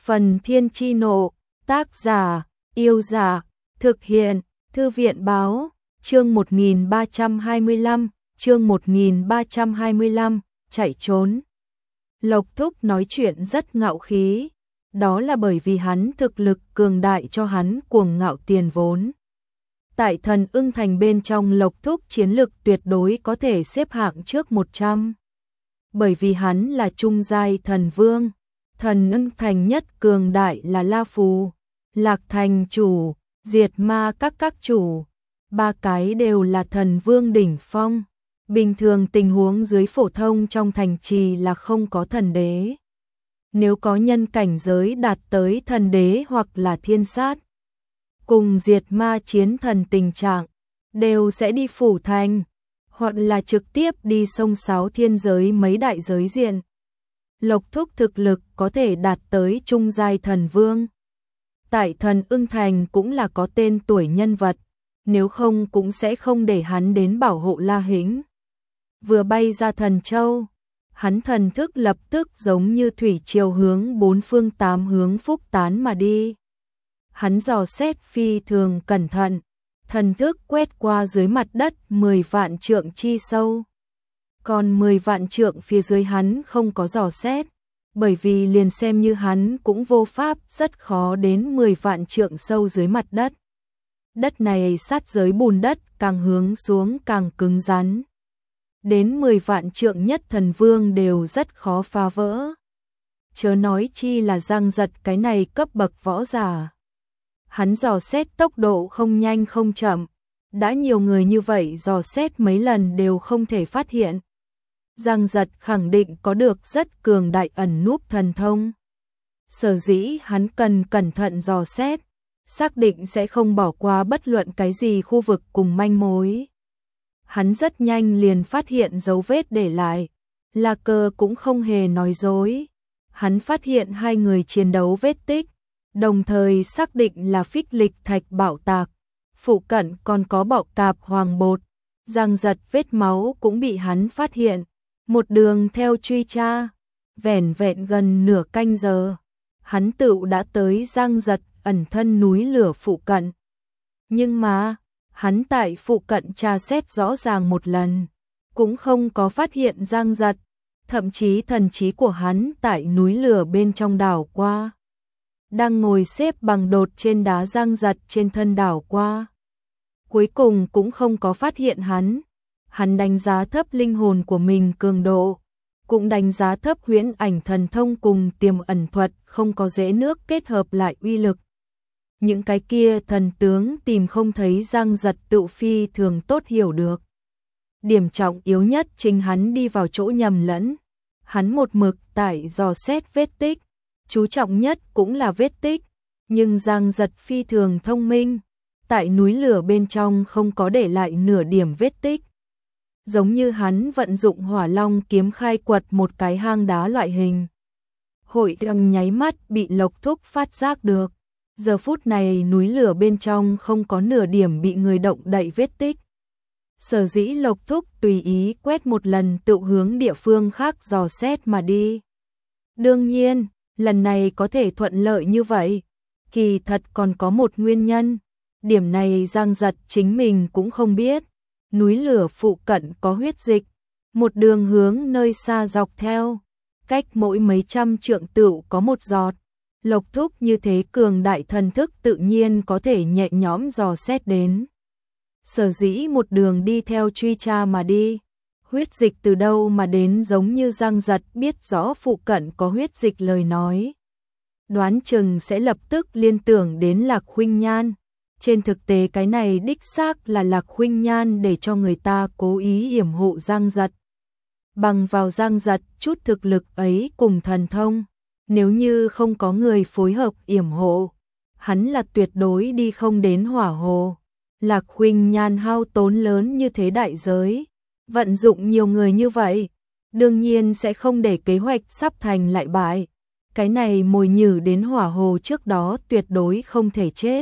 Phần Thiên Chi Nộ, tác giả, Yêu Giả, thực hiện, Thư viện Báo, chương 1325, chương 1325, chạy trốn. Lộc Thúc nói chuyện rất ngạo khí, đó là bởi vì hắn thực lực cường đại cho hắn cuồng ngạo tiền vốn. Tại Thần Ưng Thành bên trong, Lộc Thúc chiến lực tuyệt đối có thể xếp hạng trước 100. Bởi vì hắn là trung giai thần vương. Thần Ưng Thành nhất cường đại là La Phù, Lạc Thành chủ, Diệt Ma các chủ, ba cái đều là thần vương đỉnh phong. Bình thường tình huống dưới phổ thông trong thành trì là không có thần đế. Nếu có nhân cảnh giới đạt tới thần đế hoặc là thiên sát, cùng diệt ma chiến thần tình trạng, đều sẽ đi phủ thành, hoặc là trực tiếp đi sông Sáo thiên giới mấy đại giới diện. Lộc Thúc thực lực có thể đạt tới trung giai thần vương. Tại Thần Ưng Thành cũng là có tên tuổi nhân vật, nếu không cũng sẽ không để hắn đến bảo hộ La Hĩnh. Vừa bay ra Thần Châu, hắn thần thức lập tức giống như thủy triều hướng bốn phương tám hướng phúc tán mà đi. Hắn dò xét phi thường cẩn thận, thần thức quét qua dưới mặt đất 10 vạn trượng chi sâu. Còn 10 vạn trượng phía dưới hắn không có dò xét, bởi vì liền xem như hắn cũng vô pháp, rất khó đến 10 vạn trượng sâu dưới mặt đất. Đất này sát giới bùn đất, càng hướng xuống càng cứng rắn. Đến 10 vạn trượng nhất thần vương đều rất khó phá vỡ. Chớ nói chi là Giang Giật cái này cấp bậc võ giả. Hắn dò xét tốc độ không nhanh không chậm, đã nhiều người như vậy dò xét mấy lần đều không thể phát hiện. Giang Giật khẳng định có được rất cường đại ẩn núp thần thông. Sở dĩ hắn cần cẩn thận dò xét, xác định sẽ không bỏ qua bất luận cái gì khu vực cùng manh mối. Hắn rất nhanh liền phát hiện dấu vết để lại, La Cơ cũng không hề nói dối. Hắn phát hiện hai người chiến đấu vết tích, đồng thời xác định là Phích Lịch Thạch bạo tạc, phụ cận còn có bọ cạp hoàng bột. Giang Giật vết máu cũng bị hắn phát hiện. Một đường theo truy tra, vẻn vẹn gần nửa canh giờ, hắn tựu đã tới Giang Giật ẩn thân núi lửa phụ cận. Nhưng mà, hắn tại phụ cận tra xét rõ ràng một lần, cũng không có phát hiện Giang Giật, thậm chí thần trí của hắn tại núi lửa bên trong đảo qua. Đang ngồi xếp bằng đột trên đá Giang Giật trên thân đảo qua. Cuối cùng cũng không có phát hiện hắn. Hắn đánh giá thấp linh hồn của mình cường độ, cũng đánh giá thấp huyễn ảnh thần thông cùng tiềm ẩn thuật không có dễ nước kết hợp lại uy lực. Những cái kia thần tướng tìm không thấy Giang Giật tự phi thường tốt hiểu được. Điểm trọng yếu nhất chính hắn đi vào chỗ nhầm lẫn. Hắn một mực tại dò xét vết tích, chú trọng nhất cũng là vết tích, nhưng Giang Giật phi thường thông minh, tại núi lửa bên trong không có để lại nửa điểm vết tích. Giống như hắn vận dụng Hỏa Long kiếm khai quật một cái hang đá loại hình. Hội trong nháy mắt bị Lộc Thúc phát giác được. Giờ phút này núi lửa bên trong không có nửa điểm bị người động đậy vết tích. Sở dĩ Lộc Thúc tùy ý quét một lần tự hướng địa phương khác dò xét mà đi. Đương nhiên, lần này có thể thuận lợi như vậy, kỳ thật còn có một nguyên nhân. Điểm này Giang Giật chính mình cũng không biết. Núi lửa phụ cận có huyết dịch, một đường hướng nơi xa dọc theo, cách mỗi mấy trăm trượng tựu có một giọt. Lộc Thúc như thế cường đại thần thức tự nhiên có thể nhẹ nhõm dò xét đến. Sở dĩ một đường đi theo truy tra mà đi, huyết dịch từ đâu mà đến, giống như Giang Giật biết rõ phụ cận có huyết dịch lời nói. Đoán chừng sẽ lập tức liên tưởng đến Lạc Khuynh Nhan. Trên thực tế cái này đích xác là Lạc Khuynh Nhan để cho người ta cố ý yểm hộ Giang Giật. Bằng vào Giang Giật chút thực lực ấy cùng thần thông, nếu như không có người phối hợp yểm hộ, hắn là tuyệt đối đi không đến Hỏa Hồ. Lạc Khuynh Nhan hao tốn lớn như thế đại giới, vận dụng nhiều người như vậy, đương nhiên sẽ không để kế hoạch sắp thành lại bại. Cái này mồi nhử đến Hỏa Hồ trước đó tuyệt đối không thể chết.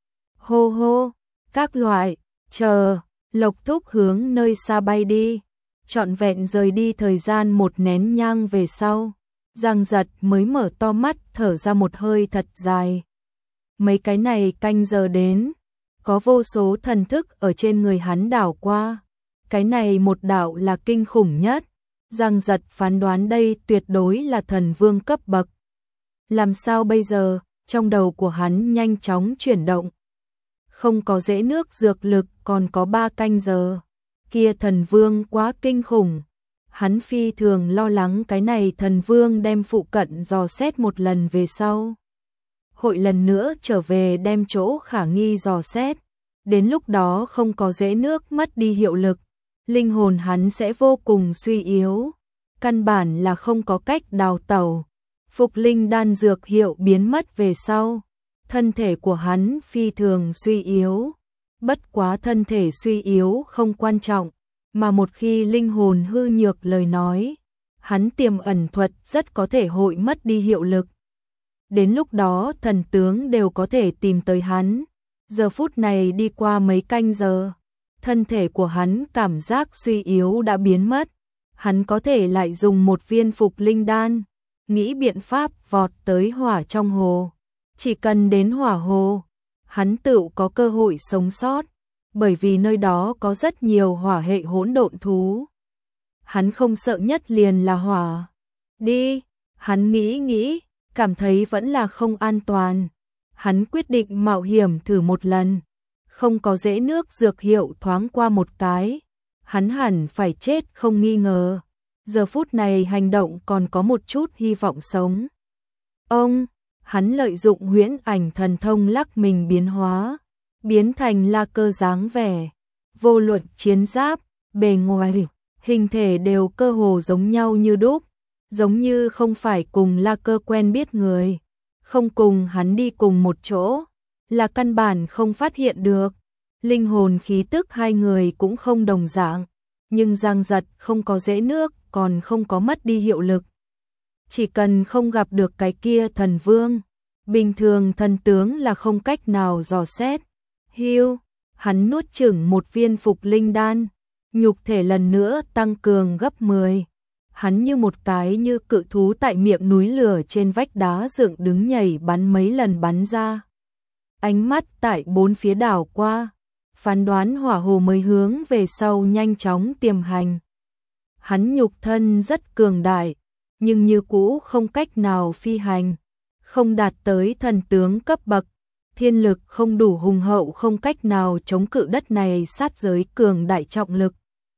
Hô hô, các loại, chờ, Lộc Thúc hướng nơi xa bay đi, trọn vẹn rời đi thời gian một nén nhang về sau. Giang Giật mới mở to mắt thở ra một hơi thật dài. Mấy cái này canh giờ đến, có vô số thần thức ở trên người hắn đảo qua. Cái này một đảo là kinh khủng nhất. Giang Giật phán đoán đây tuyệt đối là thần vương cấp bậc. Làm sao bây giờ? Trong đầu của hắn nhanh chóng chuyển động. Không có dễ nước dược lực còn có 3 canh giờ. Kia thần vương quá kinh khủng. Hắn phi thường lo lắng cái này thần vương đem phụ cận dò xét một lần về sau. Hội lần nữa trở về đem chỗ khả nghi dò xét. Đến lúc đó không có dễ nước mất đi hiệu lực. Linh hồn hắn sẽ vô cùng suy yếu. Căn bản là không có cách đào tẩu. Phục linh đan dược hiệu biến mất về sau. Thân thể của hắn phi thường suy yếu. Bất quá thân thể suy yếu không quan trọng. Mà một khi linh hồn hư nhược lời nói, hắn tiềm ẩn thuật rất có thể hội mất đi hiệu lực. Đến lúc đó thần tướng đều có thể tìm tới hắn. Giờ phút này đi qua mấy canh giờ, thân thể của hắn cảm giác suy yếu đã biến mất. Hắn có thể lại dùng một viên phục linh đan, nghĩ biện pháp vọt tới hỏa trong hồ. Chỉ cần đến hỏa hồ, hắn tự có cơ hội sống sót. Bởi vì nơi đó có rất nhiều hỏa hệ hỗn độn thú. Hắn không sợ nhất liền là hỏa. Đi, hắn nghĩ, cảm thấy vẫn là không an toàn. Hắn quyết định mạo hiểm thử một lần. Không có dễ nước dược hiệu thoáng qua một cái. Hắn hẳn phải chết không nghi ngờ. Giờ phút này hành động còn có một chút hy vọng sống. Hắn lợi dụng huyễn ảnh thần thông lắc mình biến hóa. Biến thành la cơ dáng vẻ. Vô luận chiến giáp, bề ngoài, hình thể đều cơ hồ giống nhau như đúc. Giống như không phải cùng la cơ quen biết người. Không cùng hắn đi cùng một chỗ. Là căn bản không phát hiện được. Linh hồn khí tức hai người cũng không đồng dạng. Nhưng Giang Giật không có dễ nước, còn không có mất đi hiệu lực. Chỉ cần không gặp được cái kia thần vương. Bình thường thần tướng là không cách nào dò xét. Hắn nuốt chửng một viên phục linh đan, nhục thể lần nữa tăng cường gấp 10. Hắn như một cái như cự thú tại miệng núi lửa trên vách đá dựng đứng nhảy bắn mấy lần bắn ra. Ánh mắt tại bốn phía đảo qua, phán đoán hỏa hồ mới hướng về sau nhanh chóng tiềm hành. Hắn nhục thân rất cường đại, nhưng như cũ không cách nào phi hành, không đạt tới thần tướng cấp bậc. Thiên lực không đủ hùng hậu không cách nào chống cự đất này sát giới cường đại trọng lực.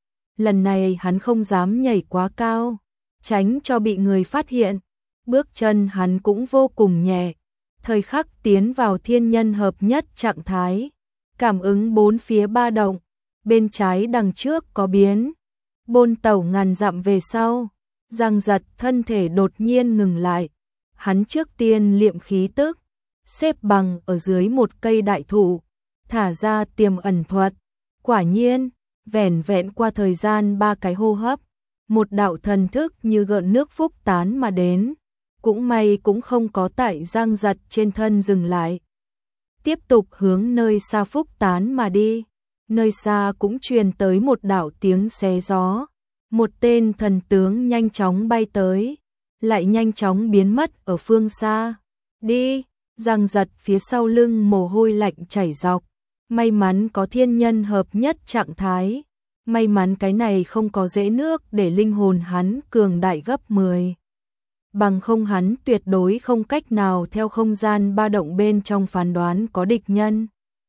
Lần này hắn không dám nhảy quá cao, tránh cho bị người phát hiện. Bước chân hắn cũng vô cùng nhẹ, thời khắc tiến vào thiên nhân hợp nhất trạng thái. Cảm ứng bốn phía ba động, bên trái đằng trước có biến. Bôn tẩu ngàn dặm về sau, Giang Giật thân thể đột nhiên ngừng lại. Hắn trước tiên liệm khí tức. Xếp bằng ở dưới một cây đại thụ, thả ra tiềm ẩn thuật. Quả nhiên, vẻn vẹn qua thời gian 3 cái hô hấp, một đạo thần thức như gợn nước phúc tán mà đến. Cũng may cũng không có tại Giang Giật trên thân dừng lại. Tiếp tục hướng nơi xa phúc tán mà đi. Nơi xa cũng truyền tới một đạo tiếng xé gió. Một tên thần tướng nhanh chóng bay tới, lại nhanh chóng biến mất ở phương xa. Đi! Giang Giật phía sau lưng mồ hôi lạnh chảy dọc. May mắn có thiên nhân hợp nhất trạng thái. May mắn cái này không có dễ nước để linh hồn hắn cường đại gấp 10. Bằng không hắn tuyệt đối không cách nào theo không gian ba động bên trong phán đoán có địch nhân.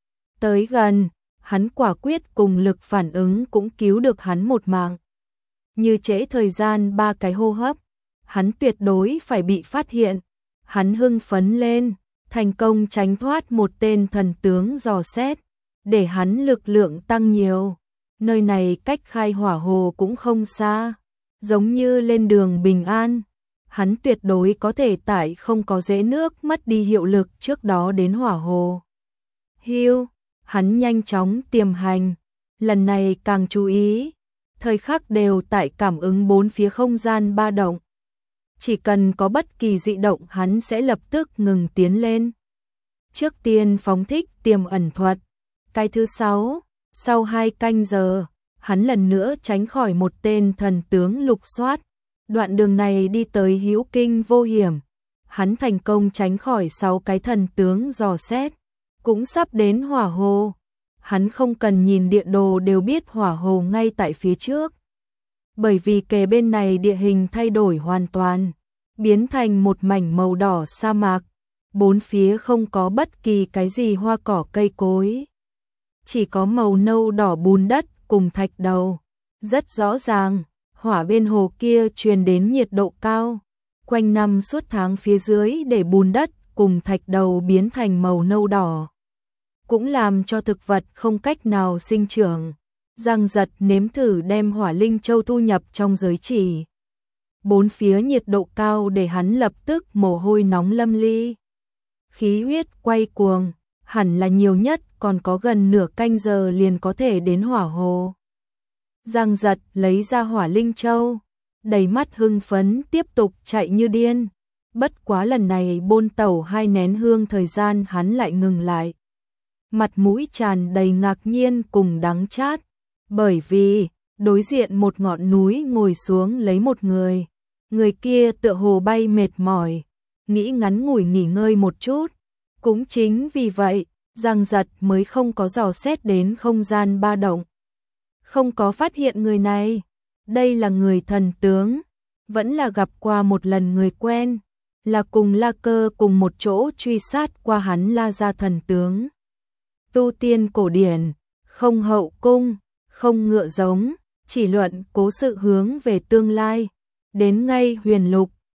Tới gần, hắn quả quyết cùng lực phản ứng cũng cứu được hắn một mạng. Như trễ thời gian 3 cái hô hấp, hắn tuyệt đối phải bị phát hiện. Hắn hưng phấn lên. Thành công tránh thoát một tên thần tướng dò xét, để hắn lực lượng tăng nhiều. Nơi này cách khai hỏa hồ cũng không xa, giống như lên đường bình an. Hắn tuyệt đối có thể tại không có dễ nước mất đi hiệu lực trước đó đến hỏa hồ. Hắn nhanh chóng tiềm hành, lần này càng chú ý, thời khắc đều tại cảm ứng bốn phía không gian ba động. Chỉ cần có bất kỳ dị động hắn sẽ lập tức ngừng tiến lên. Trước tiên phóng thích tiềm ẩn thuật. Cái thứ 6, sau 2 canh giờ, hắn lần nữa tránh khỏi một tên thần tướng lục soát. Đoạn đường này đi tới hữu kinh vô hiểm, hắn thành công tránh khỏi 6 cái thần tướng dò xét, cũng sắp đến hỏa hồ. Hắn không cần nhìn địa đồ đều biết hỏa hồ ngay tại phía trước. Bởi vì kề bên này địa hình thay đổi hoàn toàn, biến thành một mảnh màu đỏ sa mạc, bốn phía không có bất kỳ cái gì hoa cỏ cây cối. Chỉ có màu nâu đỏ bùn đất cùng thạch đầu. Rất rõ ràng, hỏa bên hồ kia truyền đến nhiệt độ cao, quanh năm suốt tháng phía dưới để bùn đất cùng thạch đầu biến thành màu nâu đỏ, cũng làm cho thực vật không cách nào sinh trưởng. Giang Giật nếm thử đem hỏa linh châu thu nhập trong giới chỉ. Bốn phía nhiệt độ cao để hắn lập tức mồ hôi nóng lâm ly. Khí huyết quay cuồng, hẳn là nhiều nhất còn có gần nửa canh giờ liền có thể đến hỏa hồ. Giang Giật lấy ra hỏa linh châu, đầy mắt hưng phấn tiếp tục chạy như điên. Bất quá lần này bôn tẩu 2 nén hương thời gian hắn lại ngừng lại. Mặt mũi tràn đầy ngạc nhiên cùng đắng chát, bởi vì đối diện một ngọn núi ngồi xuống lấy một người. Người kia tựa hồ bay mệt mỏi, nghĩ ngắn ngủi nghỉ ngơi một chút. Cũng chính vì vậy, Giang Giật mới không có dò xét đến không gian ba động. Không có phát hiện người này. Đây là người thần tướng, vẫn là gặp qua một lần người quen, là cùng La Cơ cùng một chỗ truy sát qua hắn La gia thần tướng. Tu tiên cổ điển, không hậu cung, không ngựa giống, chỉ luận cố sự hướng về tương lai. Đến ngay huyền lục,